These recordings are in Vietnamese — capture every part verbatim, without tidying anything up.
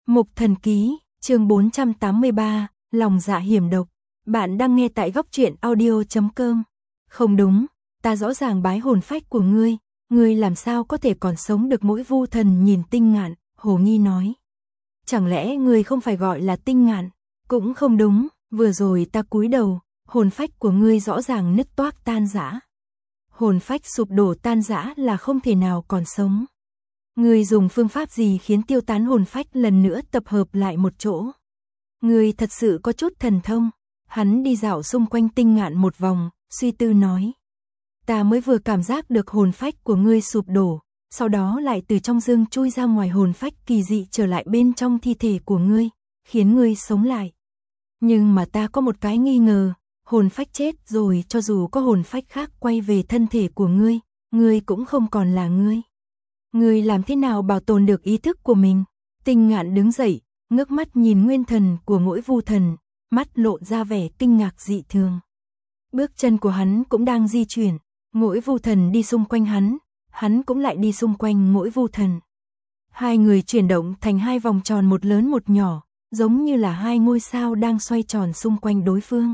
Mục Thần Ký, chương bốn trăm tám mươi ba, lòng dạ hiểm độc. Bạn đang nghe tại góc truyện audio chấm com. Không đúng, ta rõ ràng bái hồn phách của ngươi, ngươi làm sao có thể còn sống được? Mỗi Vu Thần nhìn Tinh Ngạn, hồ nghi nói. Chẳng lẽ ngươi không phải gọi là Tinh Ngạn? Cũng không đúng, vừa rồi ta cúi đầu, hồn phách của ngươi rõ ràng nứt toác tan rã. Hồn phách sụp đổ tan rã là không thể nào còn sống. Ngươi dùng phương pháp gì khiến tiêu tán hồn phách lần nữa tập hợp lại một chỗ? Ngươi thật sự có chút thần thông. Hắn đi dạo xung quanh Tinh Ngạn một vòng, suy tư nói. Ta mới vừa cảm giác được hồn phách của ngươi sụp đổ, sau đó lại từ trong dương chui ra ngoài hồn phách kỳ dị trở lại bên trong thi thể của ngươi, khiến ngươi sống lại. Nhưng mà ta có một cái nghi ngờ, hồn phách chết rồi cho dù có hồn phách khác quay về thân thể của ngươi, ngươi cũng không còn là ngươi. Ngươi làm thế nào bảo tồn được ý thức của mình? Tinh Ngạn đứng dậy, ngước mắt nhìn nguyên thần của mỗi Vu Thần, mắt lộ ra vẻ kinh ngạc dị thường. Bước chân của hắn cũng đang di chuyển, mỗi Vu Thần đi xung quanh hắn, hắn cũng lại đi xung quanh mỗi Vu Thần. Hai người chuyển động thành hai vòng tròn một lớn một nhỏ, giống như là hai ngôi sao đang xoay tròn xung quanh đối phương.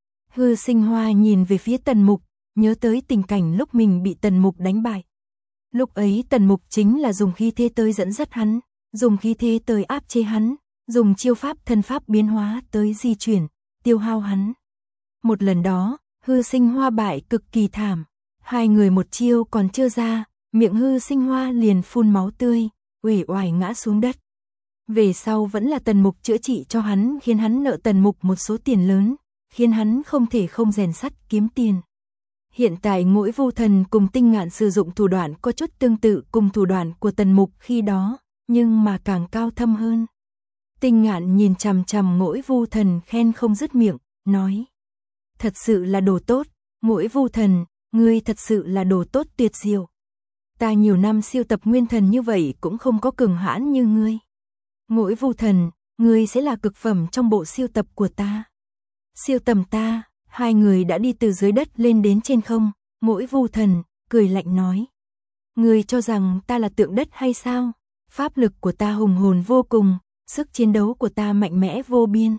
Hư Sinh Hoa nhìn về phía Tần Mục, nhớ tới tình cảnh lúc mình bị Tần Mục đánh bại. Lúc ấy Tần Mục chính là dùng khí thế tới dẫn dắt hắn, dùng khí thế tới áp chế hắn, dùng chiêu pháp thân pháp biến hóa tới di chuyển, tiêu hao hắn. Một lần đó, Hư Sinh Hoa bại cực kỳ thảm, hai người một chiêu còn chưa ra, miệng Hư Sinh Hoa liền phun máu tươi, uể oải ngã xuống đất. Về sau vẫn là Tần Mục chữa trị cho hắn, khiến hắn nợ Tần Mục một số tiền lớn, khiến hắn không thể không rèn sắt kiếm tiền. Hiện tại mỗi Vu Thần cùng Tinh Ngạn sử dụng thủ đoạn có chút tương tự cùng thủ đoạn của Tần Mục khi đó, nhưng mà càng cao thâm hơn. Tinh Ngạn nhìn chằm chằm mỗi Vu Thần khen không dứt miệng, nói. Thật sự là đồ tốt, mỗi Vu Thần, ngươi thật sự là đồ tốt tuyệt diệu. Ta nhiều năm siêu tập nguyên thần như vậy cũng không có cường hãn như ngươi. Mỗi Vu Thần, ngươi sẽ là cực phẩm trong bộ siêu tập của ta. Siêu tầm ta. Hai người đã đi từ dưới đất lên đến trên không, mỗi Vu Thần cười lạnh nói. Ngươi cho rằng ta là tượng đất hay sao? Pháp lực của ta hùng hồn vô cùng, sức chiến đấu của ta mạnh mẽ vô biên.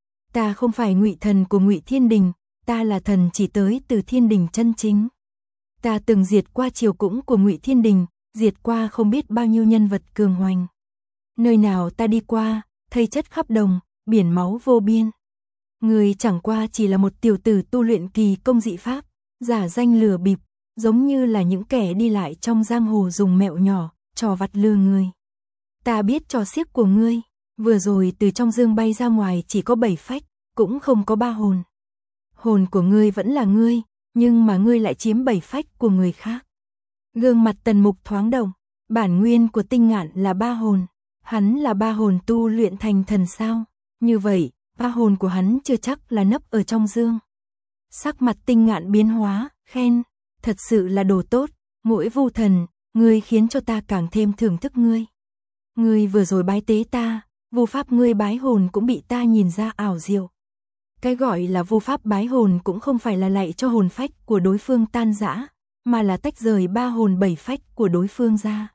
Ta không phải Ngụy Thần của Ngụy Thiên Đình, ta là thần chỉ tới từ Thiên Đình chân chính. Ta từng diệt qua triều cũng của Ngụy Thiên Đình, diệt qua không biết bao nhiêu nhân vật cường hoành. Nơi nào ta đi qua, thây chất khắp đồng, biển máu vô biên. Người chẳng qua chỉ là một tiểu tử tu luyện kỳ công dị pháp, giả danh lừa bịp, giống như là những kẻ đi lại trong giang hồ dùng mẹo nhỏ, trò vặt lừa người. Ta biết trò xiếc của ngươi, vừa rồi từ trong dương bay ra ngoài chỉ có bảy phách, cũng không có ba hồn. Hồn của ngươi vẫn là ngươi, nhưng mà ngươi lại chiếm bảy phách của người khác. Gương mặt Tần Mục thoáng động, bản nguyên của Tinh Ngạn là ba hồn, hắn là ba hồn tu luyện thành thần sao? Như vậy, ba hồn của hắn chưa chắc là nấp ở trong dương. Sắc mặt Tinh Ngạn biến hóa, khen, thật sự là đồ tốt, mỗi Vu Thần, ngươi khiến cho ta càng thêm thưởng thức ngươi. Ngươi vừa rồi bái tế ta, vu pháp ngươi bái hồn cũng bị ta nhìn ra ảo diệu. Cái gọi là vu pháp bái hồn cũng không phải là lạy cho hồn phách của đối phương tan rã, mà là tách rời ba hồn bảy phách của đối phương ra.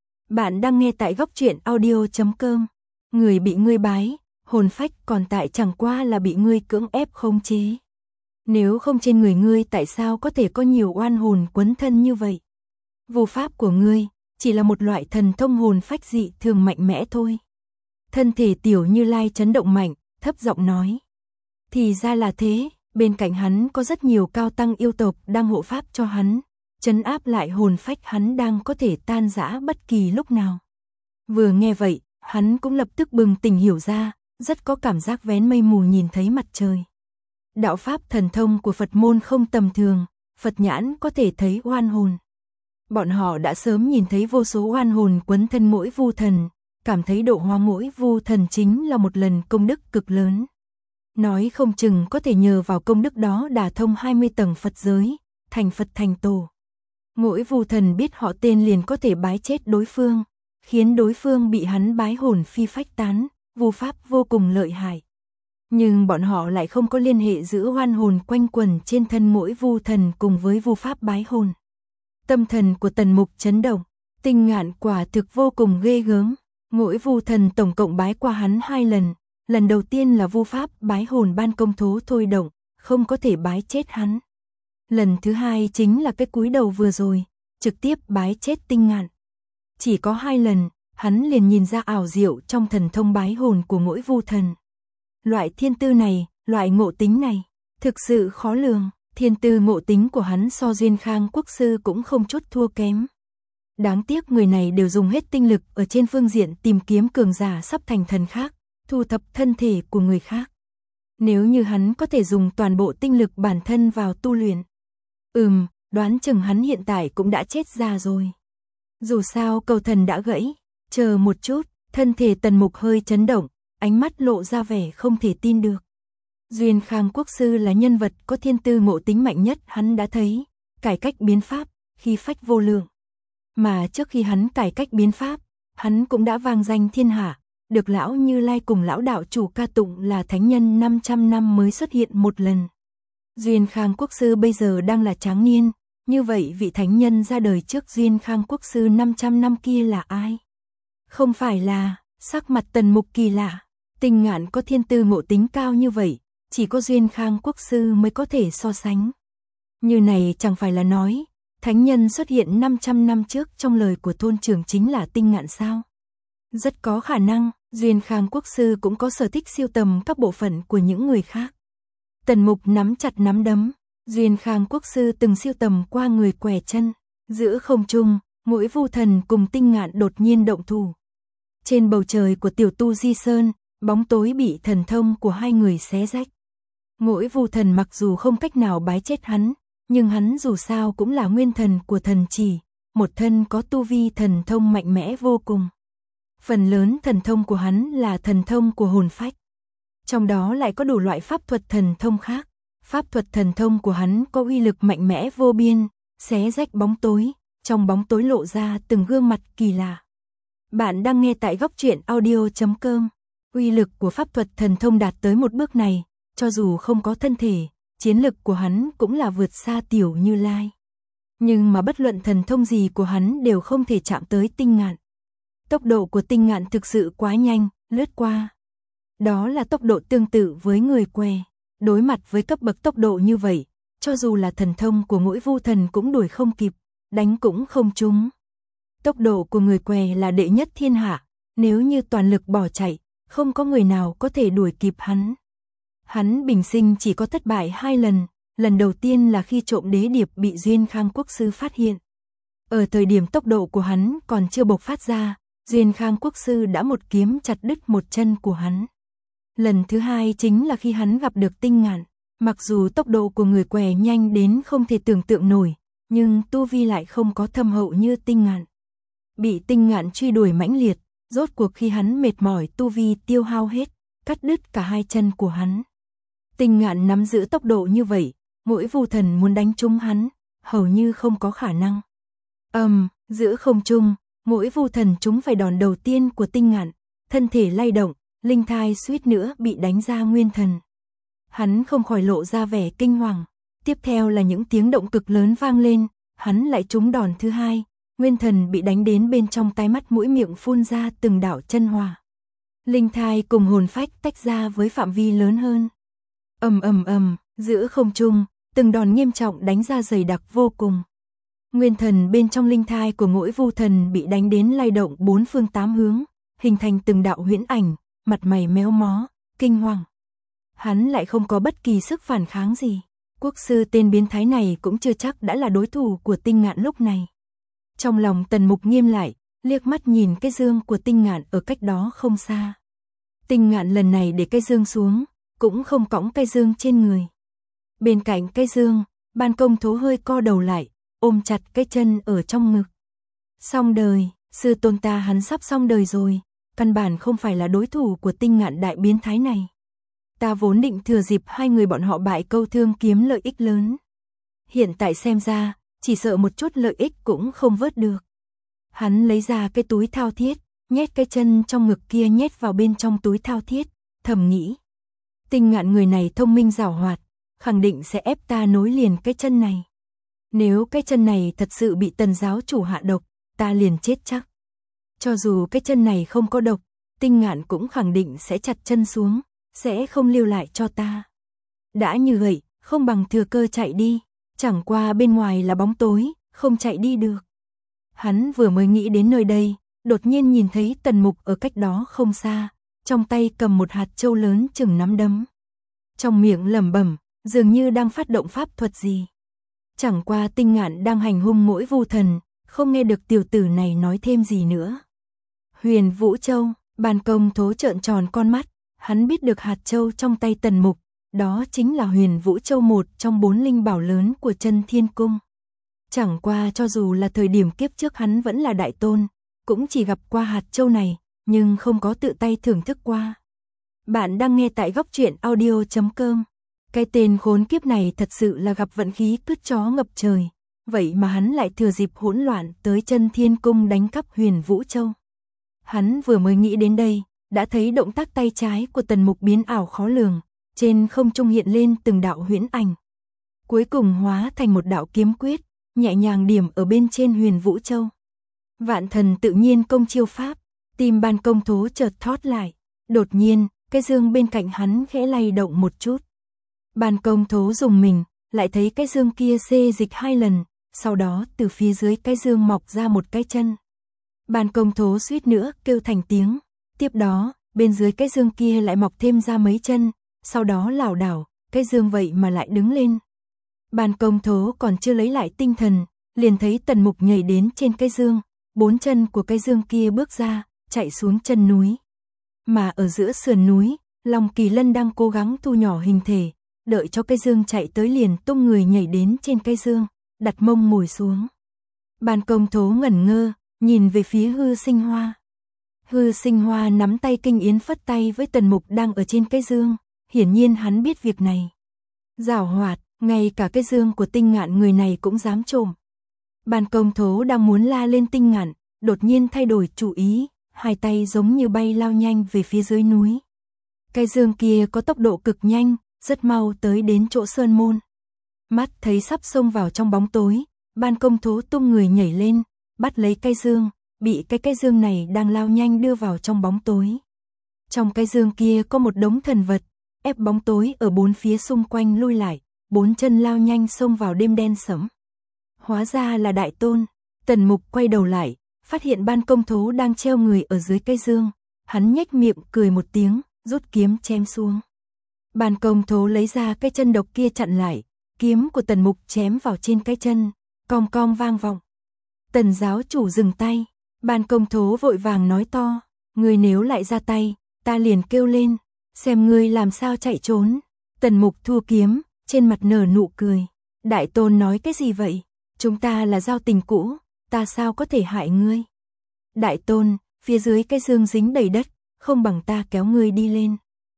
Bạn đang nghe tại góc truyện audio chấm com. Người bị ngươi bái, hồn phách còn tại chẳng qua là bị ngươi cưỡng ép khống chế. Nếu không trên người ngươi tại sao có thể có nhiều oan hồn quấn thân như vậy? Vu pháp của ngươi chỉ là một loại thần thông hồn phách dị thường mạnh mẽ thôi. Thân thể Tiểu Như Lai chấn động mạnh, thấp giọng nói. Thì ra là thế, bên cạnh hắn có rất nhiều cao tăng yêu tộc đang hộ pháp cho hắn, trấn áp lại hồn phách hắn đang có thể tan rã bất kỳ lúc nào. Vừa nghe vậy, hắn cũng lập tức bừng tỉnh hiểu ra, rất có cảm giác vén mây mù nhìn thấy mặt trời. Đạo pháp thần thông của Phật môn không tầm thường, Phật nhãn có thể thấy oan hồn. Bọn họ đã sớm nhìn thấy vô số oan hồn quấn thân mỗi Vu Thần, cảm thấy độ hóa mỗi Vu Thần chính là một lần công đức cực lớn. Nói không chừng có thể nhờ vào công đức đó đả thông hai mươi tầng Phật giới, thành Phật thành Tổ. Mỗi Vu Thần biết họ tên liền có thể bái chết đối phương, khiến đối phương bị hắn bái hồn phi phách tán, vu pháp vô cùng lợi hại. Nhưng bọn họ lại không có liên hệ giữa oan hồn quanh quẩn trên thân mỗi Vu Thần cùng với vu pháp bái hồn. Tâm thần của Tần Mục chấn động, Tinh Ngạn quả thực vô cùng ghê gớm. Ngũi Vu Thần tổng cộng bái qua hắn hai lần, lần đầu tiên là vu pháp bái hồn ban công thố thôi động, không có thể bái chết hắn. Lần thứ hai chính là cái cúi đầu vừa rồi, trực tiếp bái chết Tinh Ngạn. Chỉ có hai lần, hắn liền nhìn ra ảo diệu trong thần thông bái hồn của Ngũi Vu Thần. Loại thiên tư này, loại ngộ tính này, thực sự khó lường. Thiên tư ngộ tính của hắn so Duyên Khang Quốc sư cũng không chút thua kém. Đáng tiếc người này đều dùng hết tinh lực ở trên phương diện tìm kiếm cường giả sắp thành thần khác, thu thập thân thể của người khác. Nếu như hắn có thể dùng toàn bộ tinh lực bản thân vào tu luyện, ừm, đoán chừng hắn hiện tại cũng đã chết ra rồi. Dù sao cầu thần đã gãy, chờ một chút, thân thể Tần Mục hơi chấn động, ánh mắt lộ ra vẻ không thể tin được. Duyên Khang Quốc sư là nhân vật có thiên tư ngộ tính mạnh nhất hắn đã thấy, cải cách biến pháp, khí phách vô lượng. Mà trước khi hắn cải cách biến pháp, hắn cũng đã vang danh thiên hạ, được lão Như Lai cùng lão đạo chủ ca tụng là thánh nhân năm trăm năm mới xuất hiện một lần. Duyên Khang Quốc sư bây giờ đang là tráng niên, như vậy vị thánh nhân ra đời trước Duyên Khang Quốc sư năm trăm năm kia là ai? Không phải là, sắc mặt Tần Mục kỳ lạ, Tinh Ngạn có thiên tư ngộ tính cao như vậy, chỉ có Duyên Khang Quốc sư mới có thể so sánh. Như này chẳng phải là nói, thánh nhân xuất hiện năm trăm năm trước trong lời của thôn trưởng chính là Tinh Ngạn sao? Rất có khả năng, Duyên Khang Quốc sư cũng có sở thích siêu tầm các bộ phận của những người khác. Tần Mục nắm chặt nắm đấm, Duyên Khang Quốc sư từng siêu tầm qua người què chân, giữa không trung, Ngũi Vu Thần cùng Tinh Ngạn đột nhiên động thủ. Trên bầu trời của Tiểu Tu Di Sơn, bóng tối bị thần thông của hai người xé rách. Ngũi Vu Thần mặc dù không cách nào bái chết hắn, nhưng hắn dù sao cũng là nguyên thần của thần chỉ, một thân có tu vi thần thông mạnh mẽ vô cùng. Phần lớn thần thông của hắn là thần thông của hồn phách. Trong đó lại có đủ loại pháp thuật thần thông khác. Pháp thuật thần thông của hắn có uy lực mạnh mẽ vô biên, xé rách bóng tối, trong bóng tối lộ ra từng gương mặt kỳ lạ. Bạn đang nghe tại góc truyện audio chấm com. Uy lực của pháp thuật thần thông đạt tới một bước này, cho dù không có thân thể, chiến lực của hắn cũng là vượt xa Tiểu Như Lai. Nhưng mà bất luận thần thông gì của hắn đều không thể chạm tới Tinh Ngạn. Tốc độ của Tinh Ngạn thực sự quá nhanh, lướt qua. Đó là tốc độ tương tự với người què. Đối mặt với cấp bậc tốc độ như vậy, cho dù là thần thông của Ngũi Vu Thần cũng đuổi không kịp, đánh cũng không trúng. Tốc độ của người què là đệ nhất thiên hạ, nếu như toàn lực bỏ chạy, không có người nào có thể đuổi kịp hắn. Hắn bình sinh chỉ có thất bại hai lần, lần đầu tiên là khi trộm đế điệp bị Duyên Khang Quốc sư phát hiện. Ở thời điểm tốc độ của hắn còn chưa bộc phát ra, Duyên Khang Quốc sư đã một kiếm chặt đứt một chân của hắn. Lần thứ hai chính là khi hắn gặp được Tinh Ngạn, mặc dù tốc độ của người què nhanh đến không thể tưởng tượng nổi, nhưng tu vi lại không có thâm hậu như Tinh Ngạn. Bị Tinh Ngạn truy đuổi mãnh liệt, rốt cuộc khi hắn mệt mỏi tu vi tiêu hao hết, cắt đứt cả hai chân của hắn. Tinh Ngạn nắm giữ tốc độ như vậy, Ngũi Vu Thần muốn đánh trúng hắn, hầu như không có khả năng. Ầm, um, giữa không trung, Ngũi Vu Thần trúng phải đòn đầu tiên của Tinh Ngạn, thân thể lay động, linh thai suýt nữa bị đánh ra nguyên thần. Hắn không khỏi lộ ra vẻ kinh hoàng, tiếp theo là những tiếng động cực lớn vang lên, hắn lại trúng đòn thứ hai, nguyên thần bị đánh đến bên trong tai mắt mũi miệng phun ra từng đạo chân hỏa. Linh thai cùng hồn phách tách ra với phạm vi lớn hơn. Ầm ầm ầm, giữa không trung, từng đòn nghiêm trọng đánh ra dày đặc vô cùng. Nguyên thần bên trong linh thai của Ngũi Vu Thần bị đánh đến lay động bốn phương tám hướng, hình thành từng đạo huyễn ảnh, mặt mày méo mó, kinh hoàng. Hắn lại không có bất kỳ sức phản kháng gì. Quốc sư tên biến thái này cũng chưa chắc đã là đối thủ của Tinh Ngạn lúc này. Trong lòng Tần Mục nghiêm lại, liếc mắt nhìn cái dương của Tinh Ngạn ở cách đó không xa. Tinh Ngạn lần này để cái dương xuống, cũng không cõng cái dương trên người. Bên cạnh cái dương, Ban Công Thố hơi co đầu lại, ôm chặt cái chân ở trong ngực. Xong đời, sư tôn ta hắn sắp xong đời rồi, căn bản không phải là đối thủ của Tinh Ngạn đại biến thái này. Ta vốn định thừa dịp hai người bọn họ bại câu thương kiếm lợi ích lớn. Hiện tại xem ra, chỉ sợ một chút lợi ích cũng không vớt được. Hắn lấy ra cái túi thao thiết, nhét cái chân trong ngực kia nhét vào bên trong túi thao thiết, thầm nghĩ. Tinh Ngạn người này thông minh giàu hoạt, khẳng định sẽ ép ta nối liền cái chân này. Nếu cái chân này thật sự bị Tần giáo chủ hạ độc, ta liền chết chắc. Cho dù cái chân này không có độc, Tinh Ngạn cũng khẳng định sẽ chặt chân xuống, sẽ không lưu lại cho ta. Đã như vậy, không bằng thừa cơ chạy đi, chẳng qua bên ngoài là bóng tối, không chạy đi được. Hắn vừa mới nghĩ đến nơi đây, đột nhiên nhìn thấy Tần Mục ở cách đó không xa, trong tay cầm một hạt châu lớn chừng nắm đấm. Trong miệng lẩm bẩm, dường như đang phát động pháp thuật gì. Chẳng qua Tinh Ngạn đang hành hung mỗi vu thần, không nghe được tiểu tử này nói thêm gì nữa. Huyền Vũ Châu, Ban Công Thố trợn tròn con mắt, hắn biết được hạt châu trong tay Tần Mục, đó chính là Huyền Vũ Châu, một trong bốn linh bảo lớn của Chân Thiên Cung. Chẳng qua cho dù là thời điểm kiếp trước hắn vẫn là đại tôn, cũng chỉ gặp qua hạt châu này, nhưng không có tự tay thưởng thức qua. Bạn đang nghe tại góc truyện audio chấm com. Cái tên khốn kiếp này thật sự là gặp vận khí cứt chó ngập trời, vậy mà hắn lại thừa dịp hỗn loạn tới Chân Thiên Cung đánh cắp Huyền Vũ Châu. Hắn vừa mới nghĩ đến đây, đã thấy động tác tay trái của Tần Mục biến ảo khó lường, trên không trung hiện lên từng đạo huyễn ảnh. Cuối cùng hóa thành một đạo kiếm quyết, nhẹ nhàng điểm ở bên trên Huyền Vũ Châu. Vạn Thần Tự Nhiên Công chiêu pháp, tim Ban Công Thố chợt thót lại, đột nhiên, cái dương bên cạnh hắn khẽ lay động một chút. Ban Công Thố dùng mình, lại thấy cái dương kia xê dịch hai lần, sau đó từ phía dưới cái dương mọc ra một cái chân. Ban Công Thố suýt nữa kêu thành tiếng, tiếp đó, bên dưới cái dương kia lại mọc thêm ra mấy chân, sau đó lảo đảo, cái dương vậy mà lại đứng lên. Ban Công Thố còn chưa lấy lại tinh thần, liền thấy Tần Mục nhảy đến trên cái dương, bốn chân của cái dương kia bước ra, chạy xuống chân núi. Mà ở giữa sườn núi, Long Kỳ Lân đang cố gắng thu nhỏ hình thể, đợi cho cái dương chạy tới liền tung người nhảy đến trên cái dương, đặt mông ngồi xuống. Ban Công Thố ngẩn ngơ, nhìn về phía Hư Sinh Hoa. Hư Sinh Hoa nắm tay Kinh Yến phất tay với Tần Mục đang ở trên cái dương, hiển nhiên hắn biết việc này. Giảo hoạt, ngay cả cái dương của Tinh Ngạn người này cũng dám trộm. Ban Công Thố đang muốn la lên Tinh Ngạn, đột nhiên thay đổi chủ ý, hai tay giống như bay lao nhanh về phía dưới núi. Cái dương kia có tốc độ cực nhanh, rất mau tới đến chỗ sơn môn. Mắt thấy sắp xông vào trong bóng tối, Ban Công Thố tung người nhảy lên, bắt lấy cái dương, bị cái cái dương này đang lao nhanh đưa vào trong bóng tối. Trong cái dương kia có một đống thần vật, ép bóng tối ở bốn phía xung quanh lui lại, bốn chân lao nhanh xông vào đêm đen sẫm. Hóa ra là đại tôn. Tần Mục quay đầu lại, phát hiện Ban Công Thố đang treo người ở dưới cây dương, hắn nhếch miệng cười một tiếng, rút kiếm chém xuống. Ban Công Thố lấy ra cái chân độc kia chặn lại, kiếm của Tần Mục chém vào trên cái chân, cong cong vang vọng. Tần giáo chủ dừng tay, Ban Công Thố vội vàng nói to, ngươi nếu lại ra tay, ta liền kêu lên, xem ngươi làm sao chạy trốn. Tần Mục thua kiếm, trên mặt nở nụ cười, đại tôn nói cái gì vậy, chúng ta là giao tình cũ, ta sao có thể hại ngươi. Đại tôn, phía dưới cái dương dính đầy đất, không bằng ta kéo ngươi đi lên.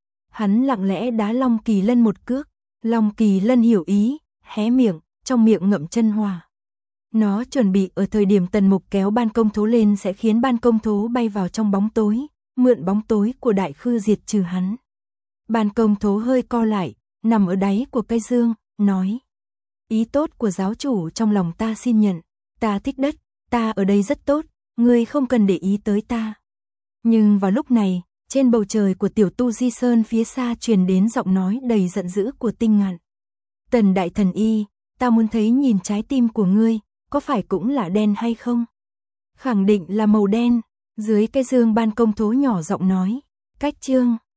Hắn lặng lẽ đá Long Kỳ Lân một cước, Long Kỳ Lân hiểu ý, hé miệng, trong miệng ngậm chân hỏa. Nó chuẩn bị ở thời điểm Tần Mục kéo Ban Công Thố lên sẽ khiến Ban Công Thố bay vào trong bóng tối, mượn bóng tối của Đại Khư diệt trừ hắn. Ban Công Thố hơi co lại, nằm ở đáy của cái dương, nói: ý tốt của giáo chủ trong lòng ta xin nhận, ta thích đất, ta ở đây rất tốt, ngươi không cần để ý tới ta. Nhưng vào lúc này, trên bầu trời của Tiểu Tu Di Sơn phía xa truyền đến giọng nói đầy giận dữ của Tinh Ngạn. Tần đại thần y, ta muốn thấy nhìn trái tim của ngươi, có phải cũng là đen hay không? Khẳng định là màu đen. Dưới cái dương Ban Công Thố nhỏ giọng nói, cách chương